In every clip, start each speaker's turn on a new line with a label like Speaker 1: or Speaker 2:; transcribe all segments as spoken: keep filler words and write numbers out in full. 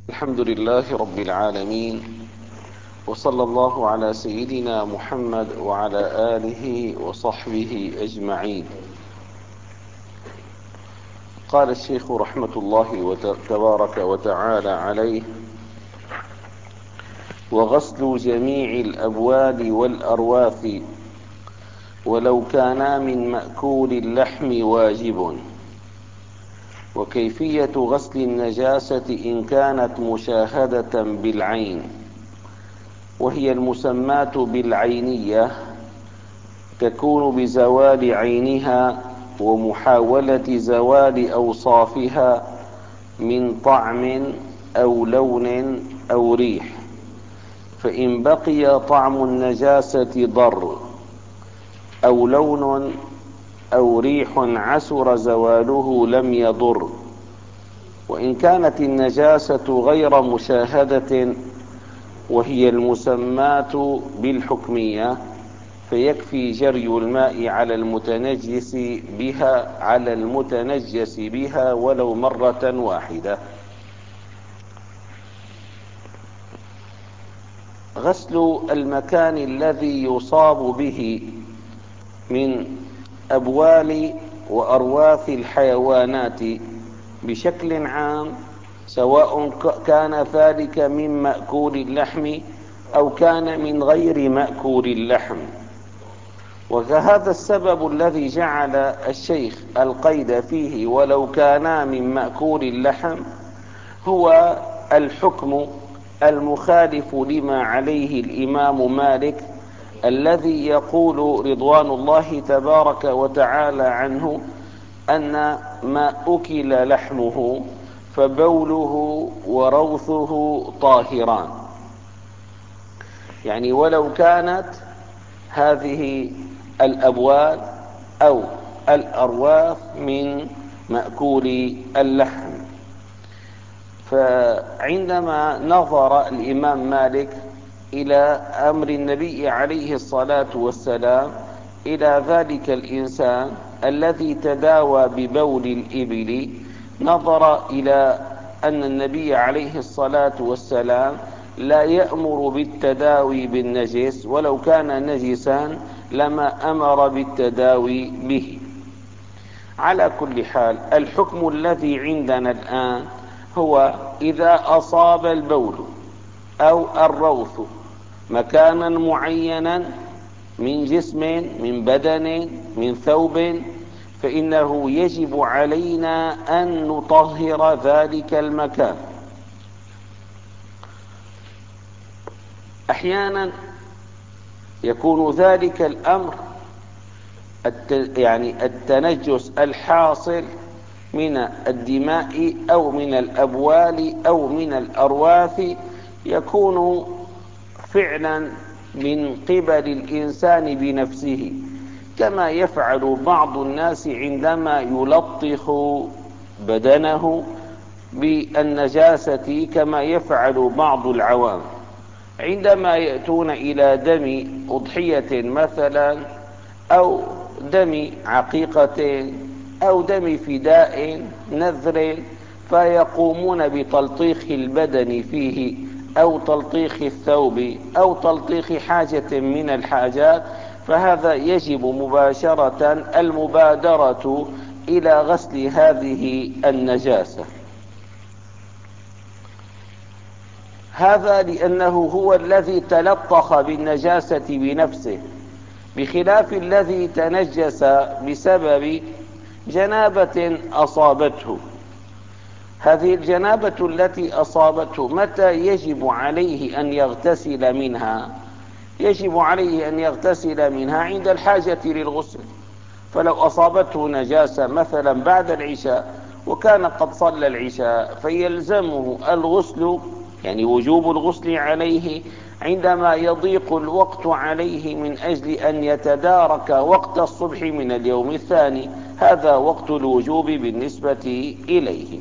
Speaker 1: الحمد لله رب العالمين، وصلى الله على سيدنا محمد وعلى آله وصحبه أجمعين. قال الشيخ رحمة الله تبارك وتعالى عليه: وغسل جميع الأبوال والأرواث ولو كانا من مأكول اللحم واجب. وكيفية غسل النجاسة إن كانت مشاهدة بالعين، وهي المسماة بالعينية، تكون بزوال عينها ومحاولة زوال أوصافها من طعم أو لون أو ريح. فإن بقي طعم النجاسة ضر أو لون أو ريح عسر زواله لم يضر. وإن كانت النجاسة غير مشاهدة وهي المسماة بالحكمية، فيكفي جري الماء على المتنجس بها على المتنجس بها ولو مرة واحدة. غسل المكان الذي يصاب به من أبوال وأرواث الحيوانات بشكل عام، سواء كان ذلك من مأكول اللحم أو كان من غير مأكول اللحم. وهذا السبب الذي جعل الشيخ القيد فيه ولو كانا من مأكول اللحم هو الحكم المخالف لما عليه الإمام مالك، الذي يقول رضوان الله تبارك وتعالى عنه أن ما أكل لحمه فبوله وروثه طاهران. يعني ولو كانت هذه الأبوال أو الأرواث من مأكول اللحم. فعندما نظر الإمام مالك إلى أمر النبي عليه الصلاة والسلام إلى ذلك الإنسان الذي تداوى ببول الإبل، نظر إلى أن النبي عليه الصلاة والسلام لا يأمر بالتداوي بالنجس، ولو كان نجسا لما أمر بالتداوي به. على كل حال، الحكم الذي عندنا الآن هو إذا أصاب البول أو الروث مكانا معينا من جسم، من بدن، من ثوب، فإنه يجب علينا أن نطهر ذلك المكان. أحيانا يكون ذلك الأمر يعني التنجس الحاصل من الدماء أو من الأبوال أو من الأرواث يكون فعلا من قبل الإنسان بنفسه، كما يفعل بعض الناس عندما يلطخ بدنه بالنجاسة، كما يفعل بعض العوام عندما يأتون إلى دم أضحية مثلا أو دم عقيقة أو دم فداء نذر، فيقومون بتلطيخ البدن فيه أو تلطيخ الثوب أو تلطيخ حاجة من الحاجات. فهذا يجب مباشرة المبادرة إلى غسل هذه النجاسة. هذا لأنه هو الذي تلطخ بالنجاسة بنفسه، بخلاف الذي تنجس بسبب جنابة أصابته. هذه الجنابة التي أصابته متى يجب عليه أن يغتسل منها؟ يجب عليه أن يغتسل منها عند الحاجة للغسل. فلو أصابته نجاسة مثلا بعد العشاء وكان قد صلى العشاء، فيلزمه الغسل، يعني وجوب الغسل عليه عندما يضيق الوقت عليه من أجل أن يتدارك وقت الصبح من اليوم الثاني. هذا وقت الوجوب بالنسبة إليه.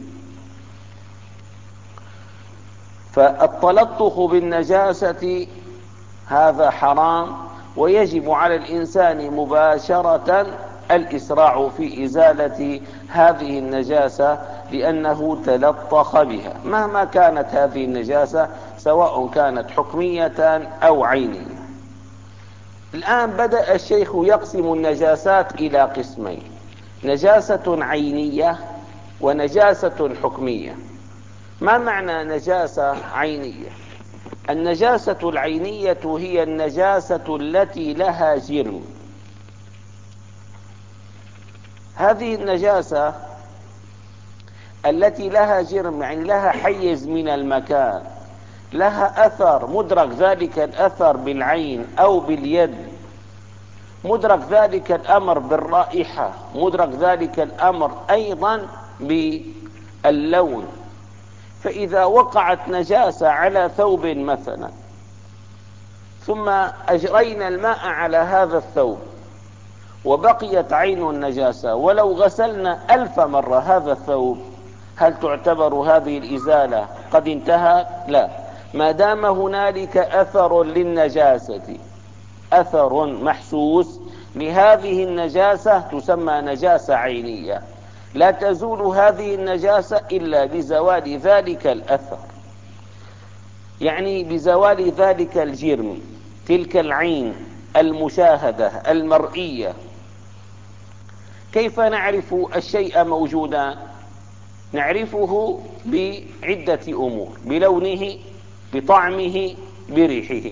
Speaker 1: فالتلطخ بالنجاسة هذا حرام، ويجب على الإنسان مباشرة الإسراع في إزالة هذه النجاسة لأنه تلطخ بها مهما كانت هذه النجاسة، سواء كانت حكمية أو عينية. الآن بدأ الشيخ يقسم النجاسات إلى قسمين: نجاسة عينية ونجاسة حكمية. ما معنى نجاسة عينية؟ النجاسة العينية هي النجاسة التي لها جرم. هذه النجاسة التي لها جرم يعني لها حيز من المكان، لها أثر، مدرك ذلك الأثر بالعين أو باليد، مدرك ذلك الأمر بالرائحة، مدرك ذلك الأمر أيضا باللون. فإذا وقعت نجاسة على ثوب مثلا، ثم أجرينا الماء على هذا الثوب وبقيت عين النجاسة، ولو غسلنا ألف مرة هذا الثوب، هل تعتبر هذه الإزالة قد انتهت؟ لا، ما دام هنالك أثر للنجاسة، أثر محسوس لهذه النجاسة، تسمى نجاسة عينية. لا تزول هذه النجاسة إلا بزوال ذلك الأثر، يعني بزوال ذلك الجرم، تلك العين المشاهدة المرئية. كيف نعرف الشيء موجودا؟ نعرفه بعدة أمور: بلونه، بطعمه، بريحه.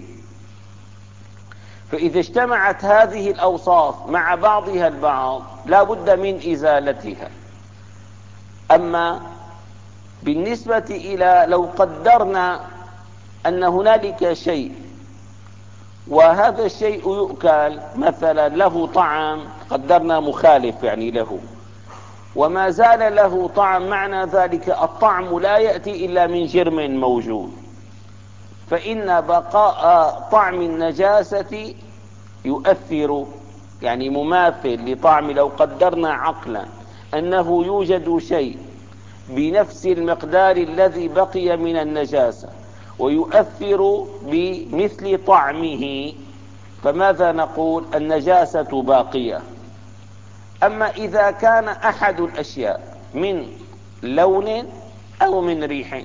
Speaker 1: فإذا اجتمعت هذه الأوصاف مع بعضها البعض لا بد من إزالتها. أما بالنسبة إلى لو قدرنا أن هنالك شيء وهذا الشيء يؤكل مثلا، له طعم، قدرنا مخالف يعني له، وما زال له طعم، معنى ذلك الطعم لا يأتي إلا من جرم موجود، فإن بقاء طعم النجاسة يؤثر، يعني مماثل لطعم. لو قدرنا عقلا أنه يوجد شيء بنفس المقدار الذي بقي من النجاسة ويؤثر بمثل طعمه، فماذا نقول؟ النجاسة باقية. أما إذا كان أحد الأشياء من لون أو من ريح،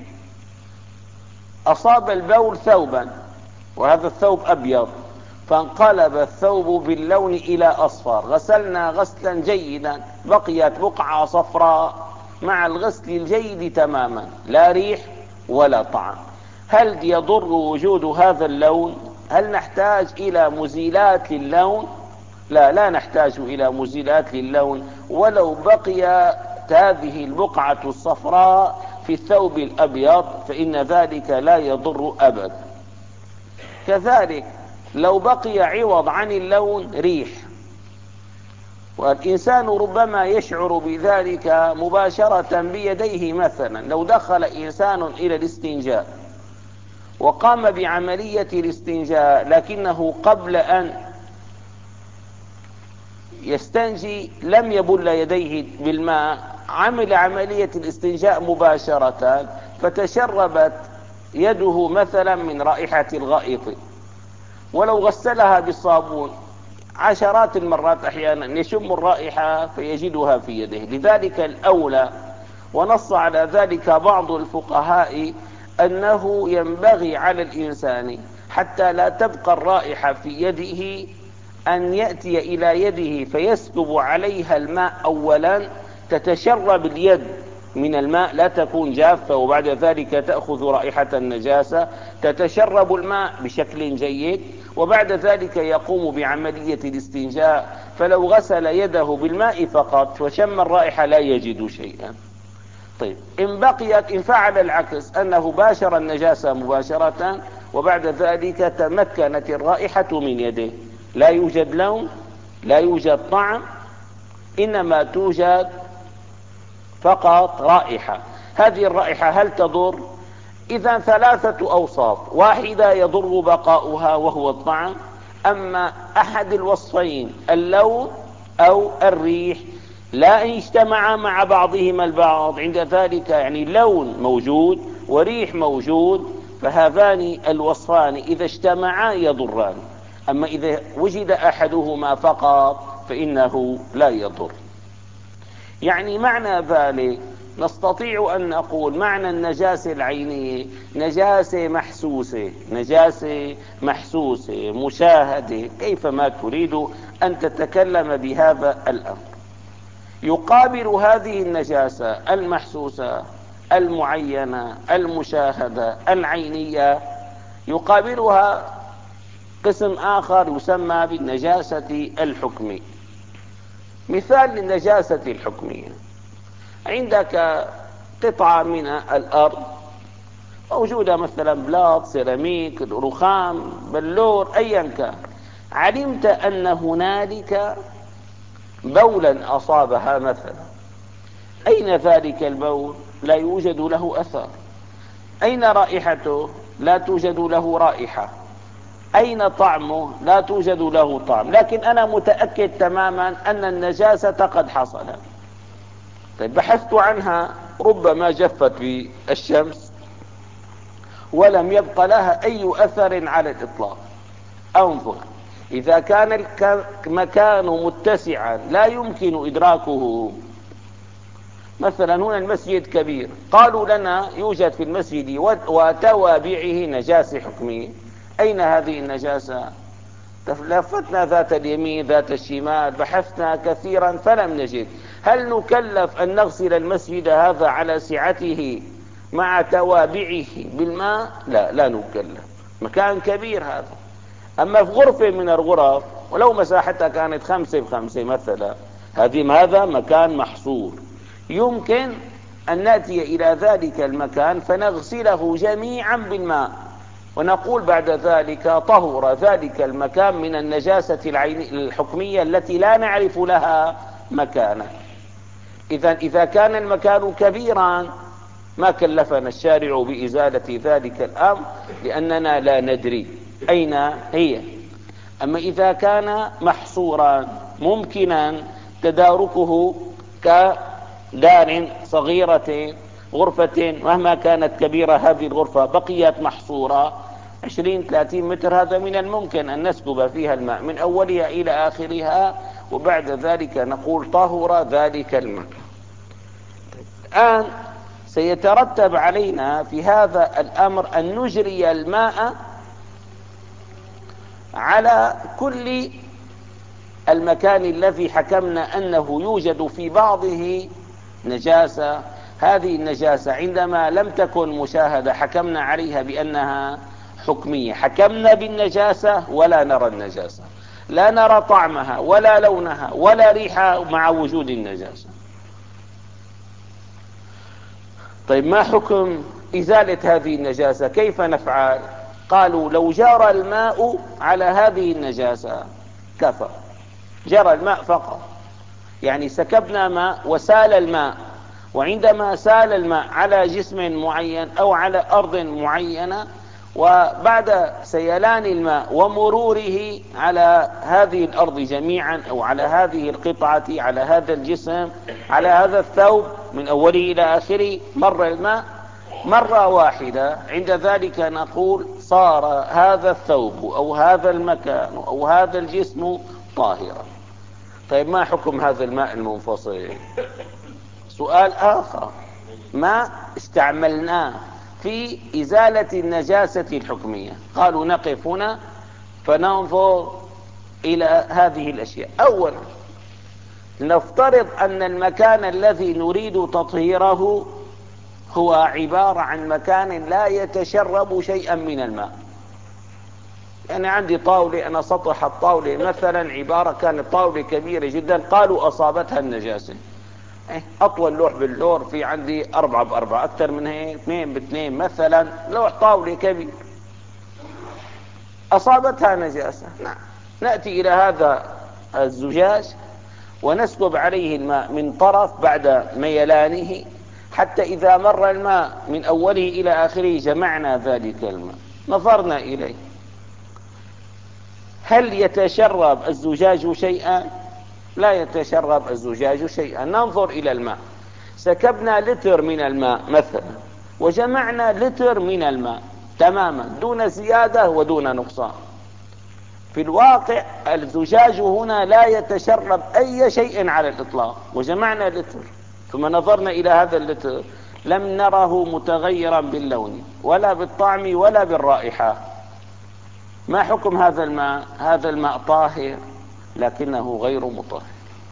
Speaker 1: أصاب البول ثوبا وهذا الثوب أبيض، فانقلب الثوب باللون إلى أصفر، غسلنا غسلا جيدا، بقيت بقعة صفراء مع الغسل الجيد تماما، لا ريح ولا طعم. هل يضر وجود هذا اللون؟ هل نحتاج إلى مزيلات للون؟ لا، لا نحتاج إلى مزيلات للون، ولو بقيت هذه البقعة الصفراء في الثوب الأبيض فإن ذلك لا يضر أبدا. كذلك لو بقي عوض عن اللون ريح، والإنسان ربما يشعر بذلك مباشرة بيديه. مثلا لو دخل إنسان إلى الاستنجاء وقام بعملية الاستنجاء، لكنه قبل أن يستنجي لم يبل يديه بالماء، عمل عملية الاستنجاء مباشرة، فتشربت يده مثلا من رائحة الغائط، ولو غسلها بالصابون عشرات المرات أحيانا يشم الرائحة فيجدها في يده. لذلك الأولى، ونص على ذلك بعض الفقهاء، أنه ينبغي على الإنسان حتى لا تبقى الرائحة في يده أن يأتي إلى يده فيسكب عليها الماء أولا، تتشرب اليد من الماء، لا تكون جافة، وبعد ذلك تأخذ رائحة النجاسة، تتشرب الماء بشكل جيد، وبعد ذلك يقوم بعملية الاستنجاء. فلو غسل يده بالماء فقط وشم الرائحة لا يجد شيئا. طيب، إن بقيت، إن فعل العكس، أنه باشر النجاسة مباشرة وبعد ذلك تمكنت الرائحة من يده، لا يوجد لون، لا يوجد طعم، إنما توجد فقط رائحة. هذه الرائحة هل تضر؟ إذا ثلاثة أوصاف: واحدة يضر بقاؤها وهو الطعم، أما أحد الوصفين اللون أو الريح لا، إن اجتمع مع بعضهما البعض عند ذلك، يعني لون موجود وريح موجود، فهذان الوصفان إذا اجتمعا يضران. أما إذا وجد أحدهما فقط فإنه لا يضر. يعني معنى ذلك نستطيع أن نقول معنى النجاسة العينية نجاسة محسوسة، نجاسة محسوسة مشاهدة، كيفما تريد أن تتكلم بهذا الأمر. يقابل هذه النجاسة المحسوسة المعينة المشاهدة العينية، يقابلها قسم آخر يسمى بالنجاسة الحكمية. مثال للنجاسة الحكمية: عندك قطعة من الأرض موجودة، مثلا بلاط، سيراميك، رخام، بلور، أيا كان، علمت أن هنالك بولا أصابها مثلا. أين ذلك البول؟ لا يوجد له أثر. أين رائحته؟ لا توجد له رائحة. أين طعمه؟ لا توجد له طعم، لكن أنا متأكد تماما أن النجاسة قد حصلت. طيب بحثت عنها، ربما جفت في الشمس ولم يبق لها أي أثر على الإطلاق. انظر، إذا كان المكان متسعا لا يمكن إدراكه، مثلا هنا المسجد كبير، قالوا لنا يوجد في المسجد وتوابعه نجاسة حكمية، أين هذه النجاسة؟ لفتنا ذات اليمين ذات الشمال، بحثنا كثيرا فلم نجد. هل نكلف أن نغسل المسجد هذا على سعته مع توابعه بالماء؟ لا، لا نكلف، مكان كبير هذا. أما في غرفة من الغرف ولو مساحتها كانت خمسة بخمسة مثلا، هذه هذا مكان محصور، يمكن أن نأتي إلى ذلك المكان فنغسله جميعا بالماء، ونقول بعد ذلك طهر ذلك المكان من النجاسة الحكمية التي لا نعرف لها مكانا. إذا إذا كان المكان كبيرا ما كلفنا الشارع بإزالة ذلك الأمر، لأننا لا ندري أين هي. أما إذا كان محصورا ممكنا تداركه كدار صغيرة، غرفة مهما كانت كبيرة هذه الغرفة بقيت محصورة عشرين ثلاثين متر، هذا من الممكن أن نسكب فيها الماء من أولها إلى آخرها، وبعد ذلك نقول طهر ذلك الماء. الآن سيترتب علينا في هذا الأمر أن نجري الماء على كل المكان الذي حكمنا أنه يوجد في بعضه نجاسة. هذه النجاسة عندما لم تكن مشاهدة حكمنا عليها بأنها حكمية، حكمنا بالنجاسة ولا نرى النجاسة، لا نرى طعمها ولا لونها ولا ريحها مع وجود النجاسة. طيب ما حكم إزالة هذه النجاسة؟ كيف نفعل؟ قالوا لو جرى الماء على هذه النجاسة كفى، جرى الماء فقط، يعني سكبنا ماء وسال الماء، وعندما سال الماء على جسم معين أو على أرض معينة، وبعد سيلان الماء ومروره على هذه الأرض جميعا أو على هذه القطعة، على هذا الجسم، على هذا الثوب من أوله إلى آخره، مر الماء مرة واحدة، عند ذلك نقول صار هذا الثوب أو هذا المكان أو هذا الجسم طاهرا. طيب ما حكم هذا الماء المنفصل؟ سؤال آخر، ما استعملناه في إزالة النجاسة الحكمية. قالوا نقف هنا فننظر إلى هذه الأشياء. أولا نفترض أن المكان الذي نريد تطهيره هو عبارة عن مكان لا يتشرب شيئا من الماء. يعني عندي طاولة، أنا سطح الطاولة مثلا عبارة كانت طاولة كبيرة جدا، قالوا أصابتها النجاسة، أطول لوح باللور، في عندي أربعة بأربعة، أكثر من هيك اثنين باثنين مثلا، لوح طاولة كبير، أصابتها نجاسة. نعم، نأتي إلى هذا الزجاج ونسكب عليه الماء من طرف بعد ميلانه، حتى إذا مر الماء من أوله إلى آخره جمعنا ذلك الماء، نظرنا إليه، هل يتشرب الزجاج شيئا؟ لا يتشرب الزجاج شيئا. ننظر إلى الماء، سكبنا لتر من الماء مثلا وجمعنا لتر من الماء تماما دون زيادة ودون نقصان. في الواقع الزجاج هنا لا يتشرب أي شيء على الإطلاق، وجمعنا لتر، ثم نظرنا إلى هذا اللتر لم نره متغيرا باللون ولا بالطعم ولا بالرائحة. ما حكم هذا الماء؟ هذا الماء طاهر لكنه غير مطهر.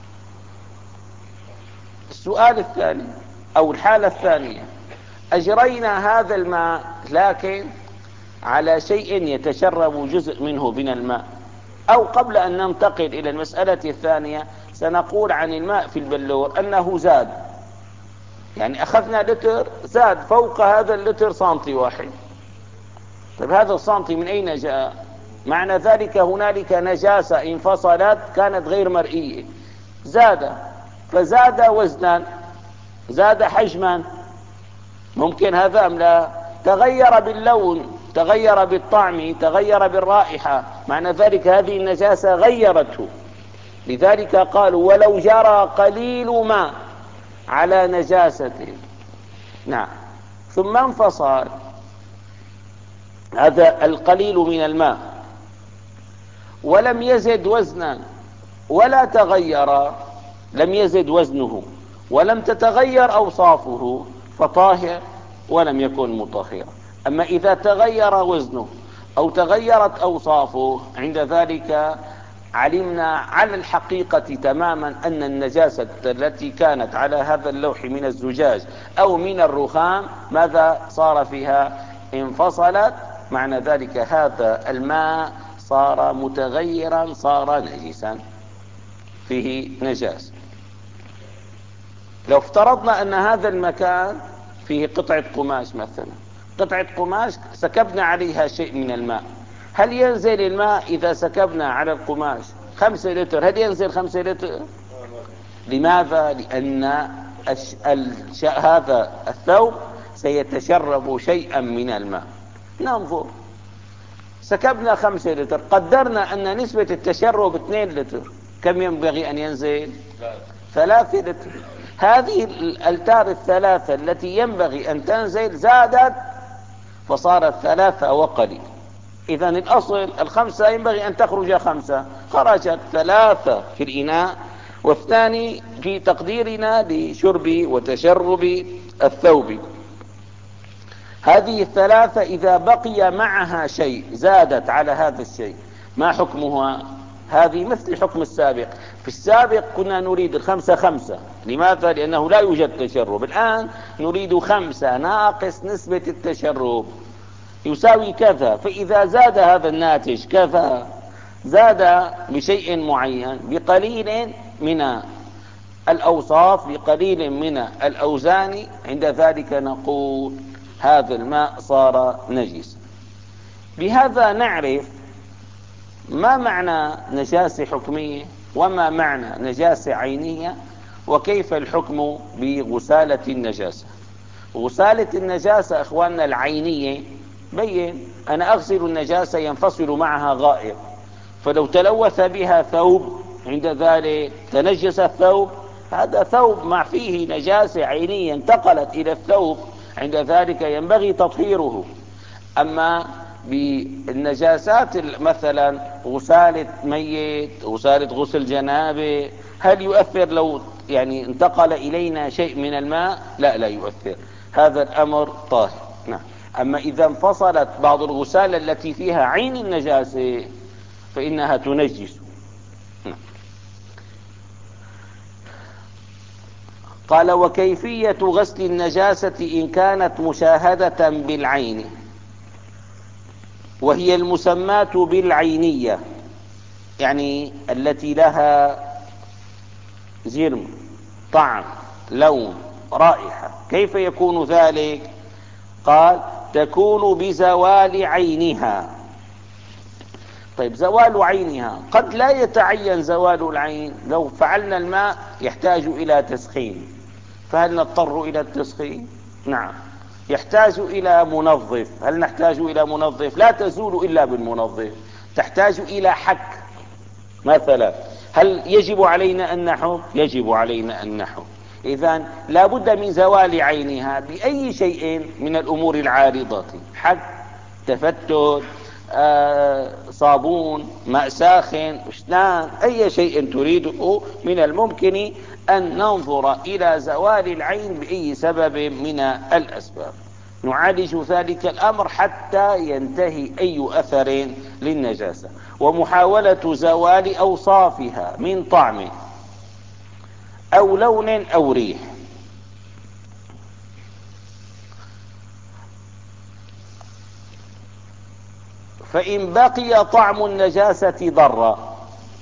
Speaker 1: السؤال الثاني أو الحالة الثانية، أجرينا هذا الماء لكن على شيء يتشرب جزء منه من الماء. أو قبل أن ننتقل إلى المسألة الثانية سنقول عن الماء في البلور أنه زاد، يعني أخذنا لتر زاد فوق هذا اللتر سنتي واحد. طيب هذا السنتي من أين جاء؟ معنى ذلك هنالك نجاسة انفصلت كانت غير مرئية، زاد، فزاد وزنا، زاد حجما، ممكن هذا أم لا؟ تغير باللون، تغير بالطعم، تغير بالرائحة، معنى ذلك هذه النجاسة غيرته. لذلك قالوا ولو جرى قليل ماء على نجاسته. نعم. ثم انفصل هذا القليل من الماء ولم يزد وزنا ولا تغير، لم يزد وزنه ولم تتغير أوصافه فطاهر ولم يكن مطهرا. أما إذا تغير وزنه أو تغيرت أوصافه عند ذلك علمنا على الحقيقة تماما أن النجاسة التي كانت على هذا اللوح من الزجاج أو من الرخام ماذا صار فيها؟ انفصلت، معنى ذلك هذا الماء صار متغيرا، صار نجسا، فيه نجاسة. لو افترضنا أن هذا المكان فيه قطعة قماش مثلا، قطعة قماش سكبنا عليها شيء من الماء، هل ينزل الماء إذا سكبنا على القماش خمسة لتر؟ هل ينزل خمسة لتر؟ لماذا؟ لأن الش... هذا الثوب سيتشرب شيئا من الماء. ننظر، سكبنا خمسة لتر، قدرنا أن نسبة التشرب اثنين لتر، كم ينبغي أن ينزل؟ ثلاثة لتر. هذه الألتار الثلاثة التي ينبغي أن تنزل زادت فصارت ثلاثة وقليل. إذن الأصل الخمسة ينبغي أن تخرج خمسة، خرجت ثلاثة في الإناء، والثاني في تقديرنا لشرب وتشرب الثوب. هذه الثلاثة إذا بقي معها شيء زادت على هذا الشيء، ما حكمها؟ هذه مثل الحكم السابق. في السابق كنا نريد الخمسة خمسة، لماذا؟ لأنه لا يوجد تشرب. الآن نريد خمسة ناقص نسبة التشرب يساوي كذا، فإذا زاد هذا الناتج كذا، زاد بشيء معين بقليل من الأوصاف، بقليل من الأوزان، عند ذلك نقول هذا الماء صار نجس. بهذا نعرف ما معنى نجاسة حكمية وما معنى نجاسة عينية، وكيف الحكم بغسالة النجاسة. غسالة النجاسة اخواننا العينية بين، انا اغسل النجاسة ينفصل معها غائط، فلو تلوث بها ثوب عند ذلك تنجس الثوب، هذا ثوب مع فيه نجاسة عينية انتقلت الى الثوب، عند ذلك ينبغي تطهيره. اما بالنجاسات مثلا غسالة ميت، غسالة غسل جنابه، هل يؤثر لو يعني انتقل إلينا شيء من الماء؟ لا لا يؤثر، هذا الأمر طاهر. نعم. أما إذا انفصلت بعض الغسالة التي فيها عين النجاسة فإنها تنجس. نعم. قال وكيفية غسل النجاسة إن كانت مشاهدة بالعين، وهي المسماة بالعينية، يعني التي لها جرم، طعم، لون، رائحة. كيف يكون ذلك؟ قال تكون بزوال عينها. طيب زوال عينها قد لا يتعين زوال العين، لو فعلنا الماء يحتاج إلى تسخين، فهل نضطر إلى التسخين؟ نعم. يحتاج إلى منظف، هل نحتاج إلى منظف؟ لا تزول إلا بالمنظف. تحتاج إلى حك مثلا، هل يجب علينا أن نحك؟ يجب علينا أن نحك. إذن لا بد من زوال عينها بأي شيء من الأمور العارضة، حك، تفتت، آه، صابون، ماء ساخن، اسنان، أي شيء تريده من الممكن أن ننظر إلى زوال العين بأي سبب من الأسباب، نعالج ذلك الأمر حتى ينتهي أي أثر للنجاسة، ومحاولة زوال أوصافها من طعم أو لون أو ريح. فإن بقي طعم النجاسة ضرا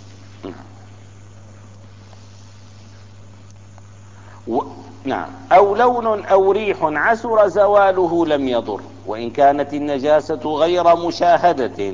Speaker 1: و... نعم أو لون أو ريح عسر زواله لم يضر، وإن كانت النجاسة غير مشاهدة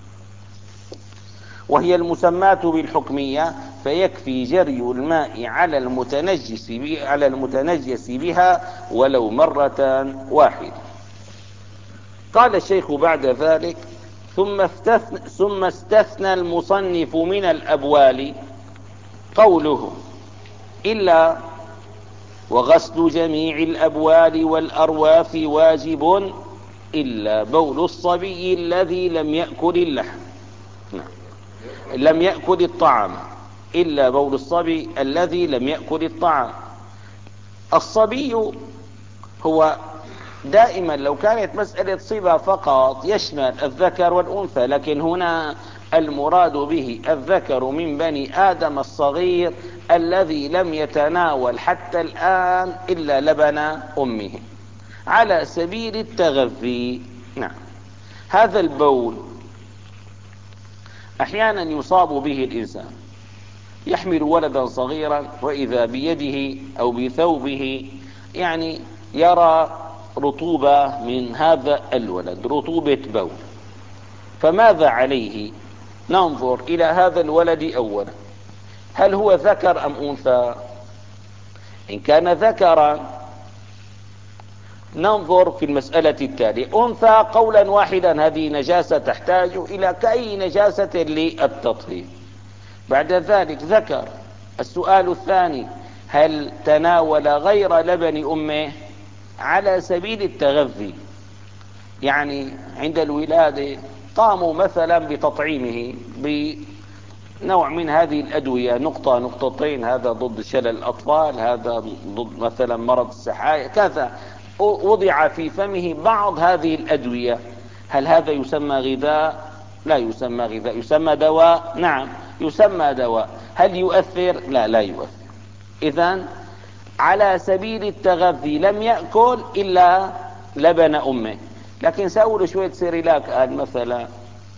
Speaker 1: وهي المسماة بالحكمية فيكفي جري الماء على المتنجس على المتنجس بها ولو مرة واحدة. قال الشيخ بعد ذلك: ثم استثنى, ثم استثنى المصنف من الأبوال قوله إلا وغسل جميع الأبوال والأرواث واجب إلا بول الصبي الذي لم يأكل اللحم لم يأكل الطعام إلا بول الصبي الذي لم يأكل الطعام. الصبي هو دائما لو كانت مسألة صبا فقط يشمل الذكر والأنثى، لكن هنا المراد به الذكر من بني آدم الصغير الذي لم يتناول حتى الآن إلا لبن أمه على سبيل التغذي. نعم، هذا البول أحيانا يصاب به الإنسان، يحمل ولدا صغيرا وإذا بيده أو بثوبه يعني يرى رطوبة من هذا الولد، رطوبة بول، فماذا عليه؟ ننظر إلى هذا الولد أولا، هل هو ذكر أم أنثى؟ إن كان ذكرا ننظر في المسألة التالية: أنثى قولا واحدا هذه نجاسة تحتاج إلى كأي نجاسة للتطهير. بعد ذلك ذكر. السؤال الثاني: هل تناول غير لبن أمه على سبيل التغذي؟ يعني عند الولادة قاموا مثلا بتطعيمه بنوع من هذه الأدوية، نقطة نقطتين، هذا ضد شلل الأطفال، هذا ضد مثلا مرض السحايا، كذا، وضع في فمه بعض هذه الأدوية. هل هذا يسمى غذاء؟ لا يسمى غذاء. يسمى دواء؟ نعم يسمى دواء. هل يؤثر؟ لا لا يؤثر. إذن على سبيل التغذي لم يأكل إلا لبن أمه. لكن سأقول شوية سيريلاك قال مثلا،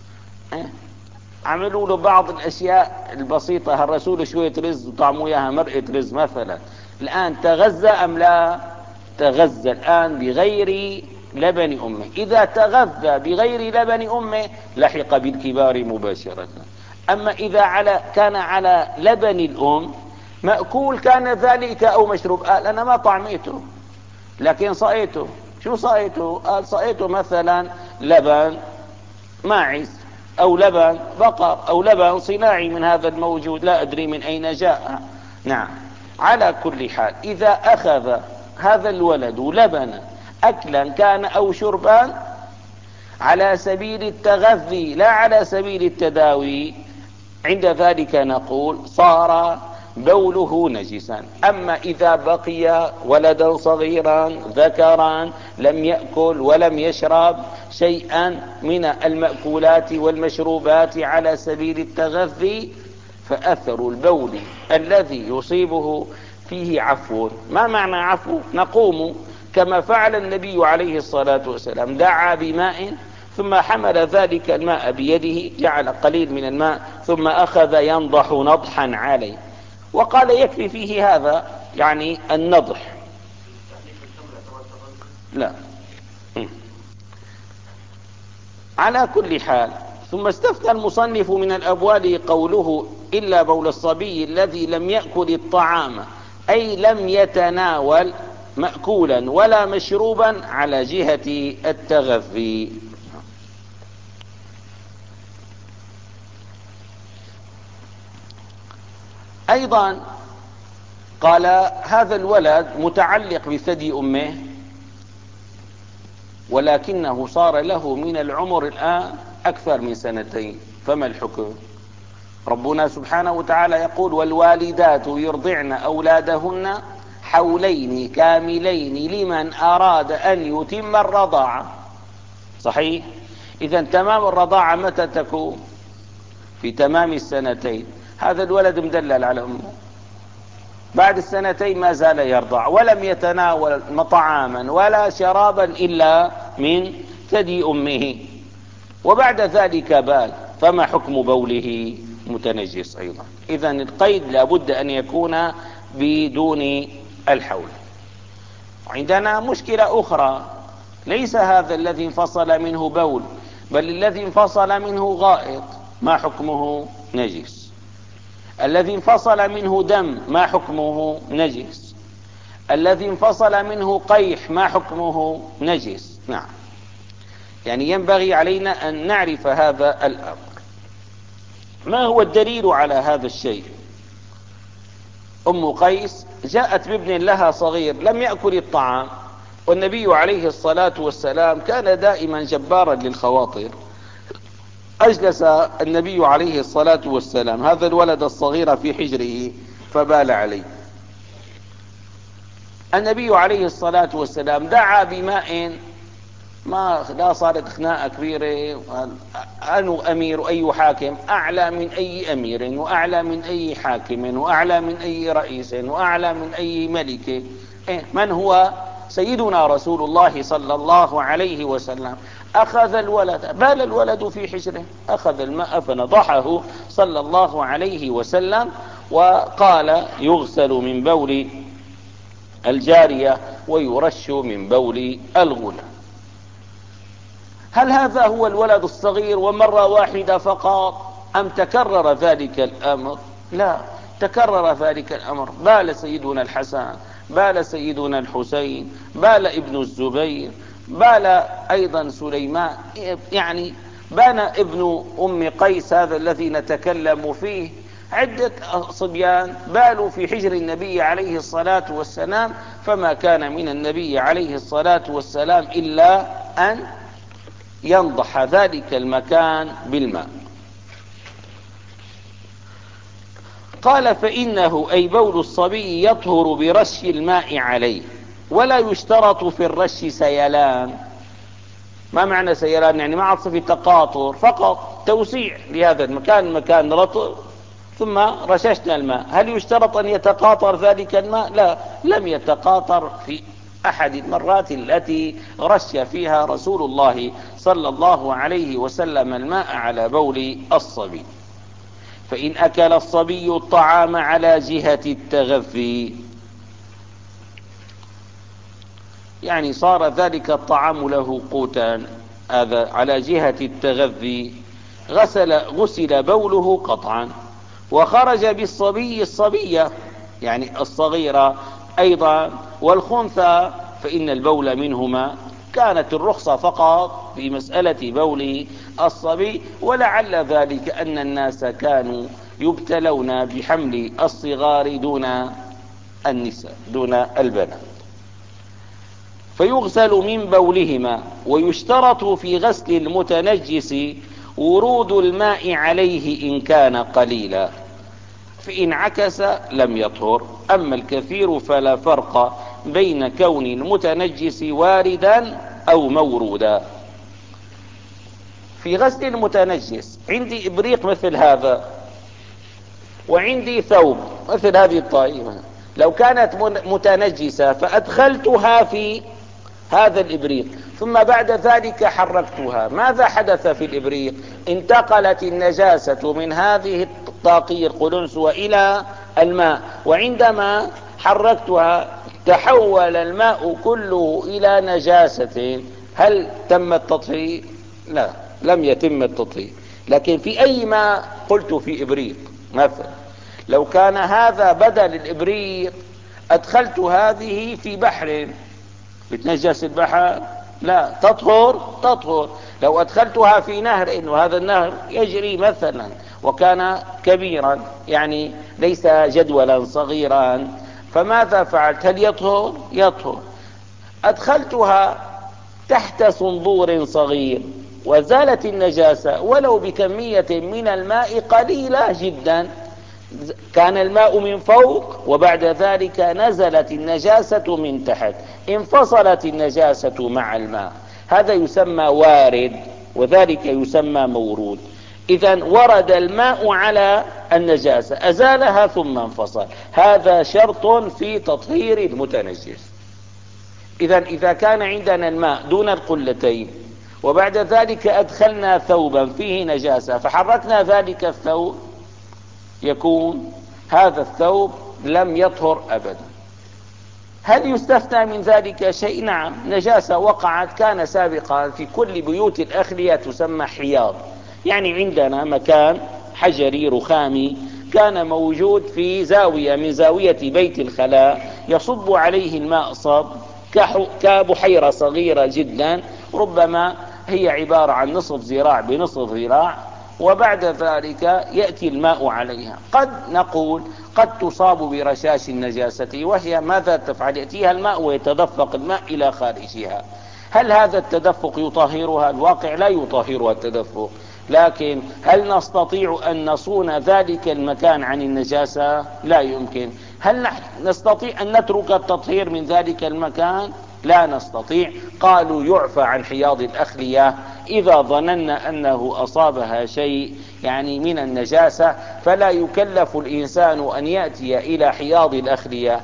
Speaker 1: عملوا له بعض الأشياء البسيطة، هالرسول له شوية رز وطعموا إياها مرقة رز مثلا، الآن تغذى أم لا؟ تغذى الآن بغير لبن أمه. إذا تغذى بغير لبن أمه لحق بالكبار مباشرة. أما إذا على كان على لبن الأم مأكول كان ذلك أو مشروب، قال أنا ما طعميته لكن صأيته. شو صأيته؟ قال صأيته مثلا لبن ماعز أو لبن بقر أو لبن صناعي من هذا الموجود لا أدري من أين جاء. نعم، على كل حال إذا أخذ هذا الولد لبنا أكلا كان أو شربا على سبيل التغذي لا على سبيل التداوي، عند ذلك نقول صار بوله نجسا. أما إذا بقي ولدا صغيرا ذكرا لم يأكل ولم يشرب شيئا من المأكولات والمشروبات على سبيل التغذي فأثر البول الذي يصيبه فيه عفو. ما معنى عفو؟ نقوم كما فعل النبي عليه الصلاة والسلام، دعا بماء ثم حمل ذلك الماء بيده، جعل قليل من الماء ثم أخذ ينضح نضحا عليه، وقال يكفي فيه هذا يعني النضح. لا على كل حال. ثم استفتى المصنف من الأبوال قوله إلا بول الصبي الذي لم يأكل الطعام، أي لم يتناول مأكولا ولا مشروبا على جهة التغذي. أيضا قال هذا الولد متعلق بثدي أمه ولكنه صار له من العمر الآن أكثر من سنتين، فما الحكم؟ ربنا سبحانه وتعالى يقول والوالدات يرضعن أولادهن حولين كاملين لمن أراد أن يتم الرضاعة. صحيح؟ إذا تمام الرضاعة متى تكون؟ في تمام السنتين. هذا الولد مدلل على أمه، بعد السنتين ما زال يرضع ولم يتناول طعاما ولا شرابا إلا من ثدي أمه، وبعد ذلك بال، فما حكم بوله؟ متنجس أيضا. إذا القيد لابد أن يكون بدون الحول. عندنا مشكلة أخرى، ليس هذا الذي انفصل منه بول، بل الذي انفصل منه غائط، ما حكمه؟ نجس. الذي انفصل منه دم، ما حكمه؟ نجس. الذي انفصل منه قيح، ما حكمه؟ نجس. نعم، يعني ينبغي علينا أن نعرف هذا الأمر. ما هو الدليل على هذا الشيء؟ أم قيس جاءت بابن لها صغير لم يأكل الطعام، والنبي عليه الصلاة والسلام كان دائما جبارا للخواطر. أجلس النبي عليه الصلاة والسلام هذا الولد الصغير في حجره فبال عليه. النبي عليه الصلاة والسلام دعا بماء، ما لا صارت خناقة كبيرة، أنا أمير أي حاكم أعلى من أي أمير، وأعلى من أي حاكم، وأعلى من أي رئيس، وأعلى من أي ملك. إيه؟ من هو؟ سيدنا رسول الله صلى الله عليه وسلم. أخذ الولد، بال الولد في حجره، أخذ الماء فنضحه صلى الله عليه وسلم، وقال يغسل من بول الجارية ويرش من بول الغلام. هل هذا هو الولد الصغير ومرة واحدة فقط، أم تكرر ذلك الأمر؟ لا، تكرر ذلك الأمر. بال سيدنا الحسن، بال سيدنا الحسين، بال ابن الزبير، بال أيضا سليمان، يعني بان ابن أم قيس هذا الذي نتكلم فيه، عدة صبيان بالوا في حجر النبي عليه الصلاة والسلام، فما كان من النبي عليه الصلاة والسلام إلا أن ينضح ذلك المكان بالماء. قال فإنه أي بول الصبي يطهر برش الماء عليه، ولا يشترط في الرش سيلان. ما معنى سيلان؟ يعني ما عاد في تقاطر، فقط توسيع لهذا المكان، مكان رطب ثم رششنا الماء. هل يشترط أن يتقاطر ذلك الماء؟ لا، لم يتقاطر في أحد المرات التي رش فيها رسول الله صلى الله عليه وسلم الماء على بول الصبي. فإن أكل الصبي الطعام على جهة التغذي، يعني صار ذلك الطعام له قوتا، هذا على جهة التغذي، غسل غسل بوله قطعا، وخرج بالصبي الصبية يعني الصغيرة أيضا والخنثى، فإن البول منهما. كانت الرخصة فقط في مسألة بول الصبي، ولعل ذلك أن الناس كانوا يبتلون بحمل الصغار دون النساء، دون البنات، فيغسل من بولهما. ويشترط في غسل المتنجس ورود الماء عليه إن كان قليلا، فإن عكس لم يطهر. أما الكثير فلا فرق بين كون المتنجس واردا أو مورودا. في غسل المتنجس عندي إبريق مثل هذا، وعندي ثوب مثل هذه الطائفة، لو كانت متنجسة فأدخلتها في هذا الإبريق ثم بعد ذلك حركتها، ماذا حدث في الإبريق؟ انتقلت النجاسة من هذه الطاقية القلنسوة إلى الماء، وعندما حركتها تحول الماء كله إلى نجاسة. هل تم التطهير؟ لا، لم يتم التطهير. لكن في أي ماء؟ قلت في إبريق مثلا. لو كان هذا بدل الإبريق أدخلت هذه في بحر، بتنجس البحر؟ لا، تطهر تطهر. لو أدخلتها في نهر، إنه هذا النهر يجري مثلا وكان كبيرا، يعني ليس جدولا صغيرا، فماذا فعلت؟ هل يطهر؟ يطهر. أدخلتها تحت صنبور صغير، وزالت النجاسة ولو بكمية من الماء قليلة جدا. كان الماء من فوق وبعد ذلك نزلت النجاسة من تحت، انفصلت النجاسة مع الماء، هذا يسمى وارد، وذلك يسمى مورود. إذن ورد الماء على النجاسة أزالها ثم انفصل، هذا شرط في تطهير المتنجس. إذن إذا كان عندنا الماء دون القلتين وبعد ذلك أدخلنا ثوبا فيه نجاسة فحركنا ذلك الثوب، يكون هذا الثوب لم يطهر أبدا. هل يستثنى من ذلك شيء؟ نعم، نجاسة وقعت كان سابقا في كل بيوت الأخلية تسمى حياض، يعني عندنا مكان حجري رخامي كان موجود في زاوية من زاوية بيت الخلاء يصب عليه الماء صب كبحيرة صغيرة جدا، ربما هي عبارة عن نصف ذراع بنصف ذراع، وبعد ذلك يأتي الماء عليها. قد نقول قد تصاب برشاش النجاسة، وهي ماذا تفعل؟ يأتيها الماء ويتدفق الماء إلى خارجها. هل هذا التدفق يطهرها؟ الواقع لا يطهرها التدفق، لكن هل نستطيع أن نصون ذلك المكان عن النجاسة؟ لا يمكن. هل نستطيع أن نترك التطهير من ذلك المكان؟ لا نستطيع. قالوا يعفى عن حياض الأخلية إذا ظننا أنه أصابها شيء يعني من النجاسة، فلا يكلف الإنسان أن يأتي إلى حياض الأخلية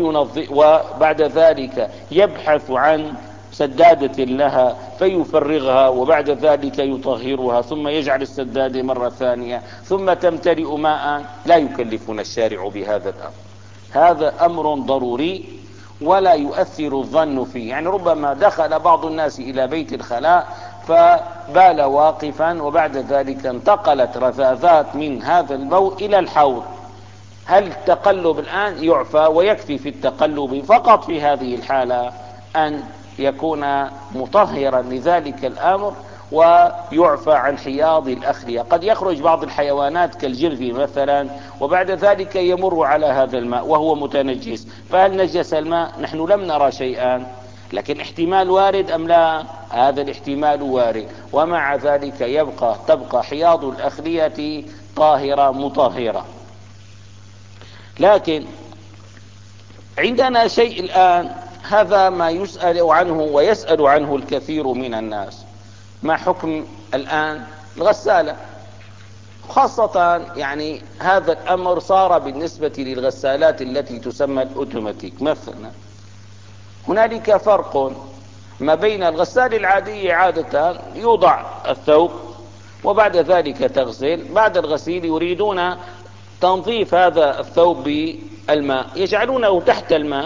Speaker 1: وبعد ذلك يبحث عن سدادة لها فيفرغها وبعد ذلك يطهرها ثم يجعل السدادة مرة ثانية ثم تمتلئ ماء. لا يكلفنا الشارع بهذا الأمر، هذا أمر ضروري ولا يؤثر الظن فيه. يعني ربما دخل بعض الناس إلى بيت الخلاء فبال واقفا وبعد ذلك انتقلت رذاذات من هذا البول إلى الحوض، هل التقلب الآن يعفى؟ ويكفي في التقلب فقط في هذه الحالة أن يكون مطهرا لذلك الأمر ويعفى عن حياض الأخلية. قد يخرج بعض الحيوانات كالجرذ مثلا وبعد ذلك يمر على هذا الماء وهو متنجس، فهل نجس الماء؟ نحن لم نرى شيئا، لكن احتمال وارد أم لا؟ هذا الاحتمال وارد، ومع ذلك يبقى تبقى حياض الأخلية طاهرة مطهرة. لكن عندنا شيء الآن، هذا ما يسأل عنه ويسأل عنه الكثير من الناس، ما حكم الآن الغسالة؟ خاصة يعني هذا الأمر صار بالنسبة للغسالات التي تسمى الأوتوماتيك مثلا. هنالك فرق ما بين الغسالة العادية، عادة يوضع الثوب وبعد ذلك تغسل، بعد الغسيل يريدون تنظيف هذا الثوب بالماء يجعلونه تحت الماء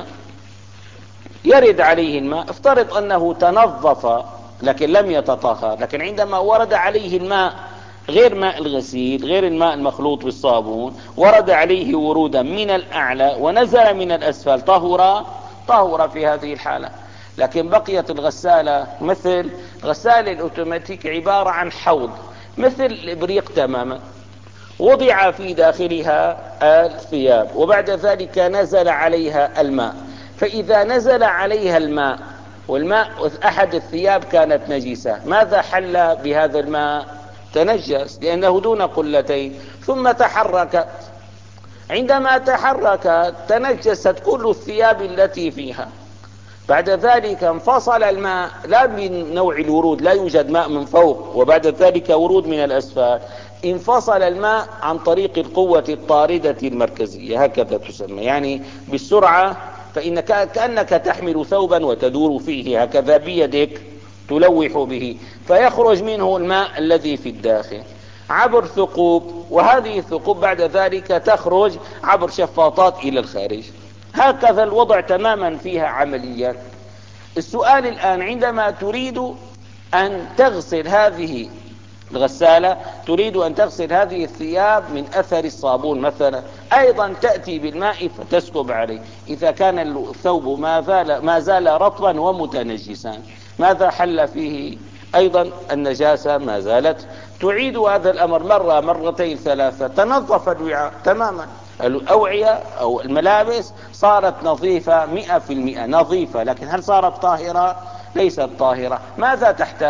Speaker 1: يرد عليه الماء، افترض أنه تنظف لكن لم يتطهر، لكن عندما ورد عليه الماء غير ماء الغسيل غير الماء المخلوط بالصابون، ورد عليه ورودا من الأعلى ونزل من الأسفل، طهر طهر في هذه الحالة. لكن بقيت الغسالة مثل غسالة الأوتوماتيك عبارة عن حوض مثل الإبريق تماما، وضع في داخلها الثياب وبعد ذلك نزل عليها الماء، فإذا نزل عليها الماء والماء أحد الثياب كانت نجسة، ماذا حل بهذا الماء؟ تنجس لأنه دون قلتين، ثم تحركت، عندما تحركت تنجست كل الثياب التي فيها، بعد ذلك انفصل الماء، لا من نوع الورود، لا يوجد ماء من فوق وبعد ذلك ورود من الأسفل، انفصل الماء عن طريق القوة الطاردة المركزية، هكذا تسمى، يعني بالسرعة، فإنك كأنك تحمل ثوبا وتدور فيه هكذا بيدك تلوح به، فيخرج منه الماء الذي في الداخل عبر ثقوب، وهذه الثقوب بعد ذلك تخرج عبر شفاطات إلى الخارج، هكذا الوضع تماما فيها عمليا. السؤال الآن، عندما تريد أن تغسل هذه الغسالة، تريد أن تغسل هذه الثياب من أثر الصابون مثلا، أيضا تأتي بالماء فتسكب عليه، إذا كان الثوب ما زال, ما زال رطبا ومتنجسا، ماذا حل فيه؟ أيضا النجاسة ما زالت، تعيد هذا الأمر مرة مرتين ثلاثة، تنظف الوعاء تماما، الأوعية أو الملابس صارت نظيفة مئة في المئة نظيفة، لكن هل صارت طاهرة؟ ليست طاهرة. ماذا تحتاج؟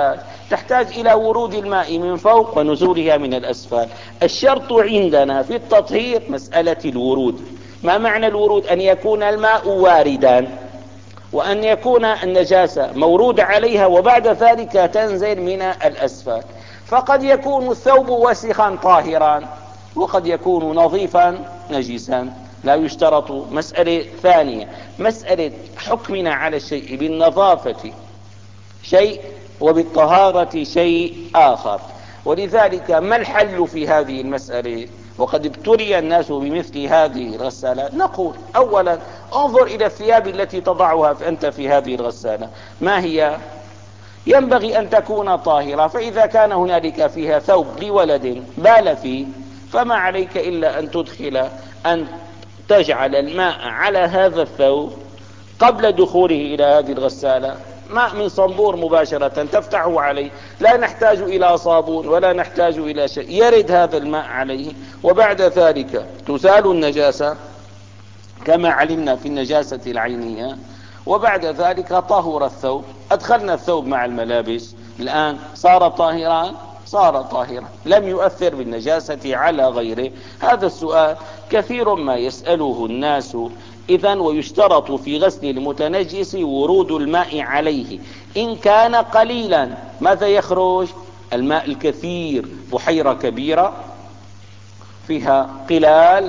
Speaker 1: تحتاج إلى ورود الماء من فوق ونزولها من الأسفل. الشرط عندنا في التطهير مسألة الورود. ما معنى الورود؟ أن يكون الماء واردا، وأن يكون النجاسة مورود عليها وبعد ذلك تنزل من الأسفل. فقد يكون الثوب وسخا طاهرا، وقد يكون نظيفا نجسا، لا يشترط. مسألة ثانية، مسألة حكمنا على الشيء بالنظافة شيء وبالطهارة شيء آخر. ولذلك ما الحل في هذه المسألة؟ وقد ابتلي الناس بمثل هذه الغسالة. نقول أولا انظر إلى الثياب التي تضعها أنت في هذه الغسالة، ما هي؟ ينبغي أن تكون طاهرة. فإذا كان هنالك فيها ثوب لولد بال فيه فما عليك إلا أن تدخل أن تجعل الماء على هذا الثوب قبل دخوله إلى هذه الغسالة، ماء من صنبور مباشرة تفتحه عليه، لا نحتاج إلى صابون ولا نحتاج إلى شيء، يرد هذا الماء عليه، وبعد ذلك تزال النجاسة كما علمنا في النجاسة العينية، وبعد ذلك طهر الثوب. أدخلنا الثوب مع الملابس، الآن صار طاهرا، صار طاهرا، لم يؤثر بالنجاسة على غيره. هذا السؤال كثير ما يسأله الناس. إذن ويشترط في غسل المتنجس ورود الماء عليه. إن كان قليلا ماذا يخرج؟ الماء الكثير، بحيرة كبيرة فيها قلال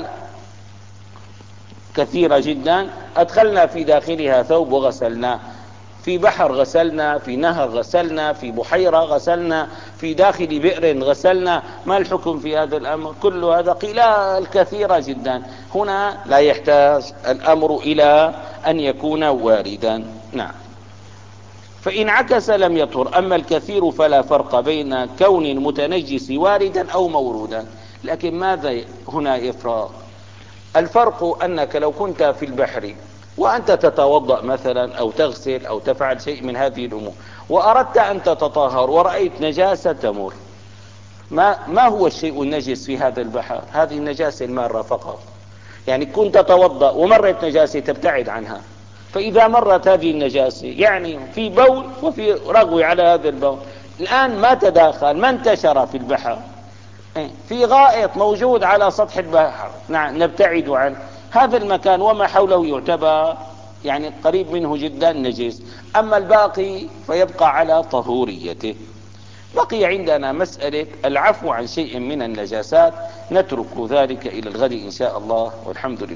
Speaker 1: كثيرة جدا، أدخلنا في داخلها ثوب وغسلناه، في بحر غسلنا، في نهر غسلنا، في بحيرة غسلنا، في داخل بئر غسلنا، ما الحكم في هذا الأمر؟ كل هذا قلال كثيرة جدا. هنا لا يحتاج الأمر إلى أن يكون واردا. نعم. فإن عكس لم يطهر. أما الكثير فلا فرق بين كون المتنجس واردا أو مورودا. لكن ماذا هنا يفرق؟ الفرق أنك لو كنت في البحر وأنت تتوضأ مثلا أو تغسل أو تفعل شيء من هذه الأمور وأردت أن تتطهر ورأيت نجاسة تمر، ما, ما هو الشيء النجس في هذا البحر؟ هذه النجاسة المارة فقط. يعني كنت تتوضأ ومرت نجاسة تبتعد عنها، فإذا مرت هذه النجاسة يعني في بول وفي رغوي على هذا البول، الآن ما تداخل، ما انتشر في البحر، في غائط موجود على سطح البحر، نعم نبتعد عنه. هذا المكان وما حوله يعتبر يعني قريب منه جدا نجس. أما الباقي فيبقى على طهوريته. بقي عندنا مسألة العفو عن شيء من النجاسات، نترك ذلك إلى الغد إن شاء الله، والحمد لله.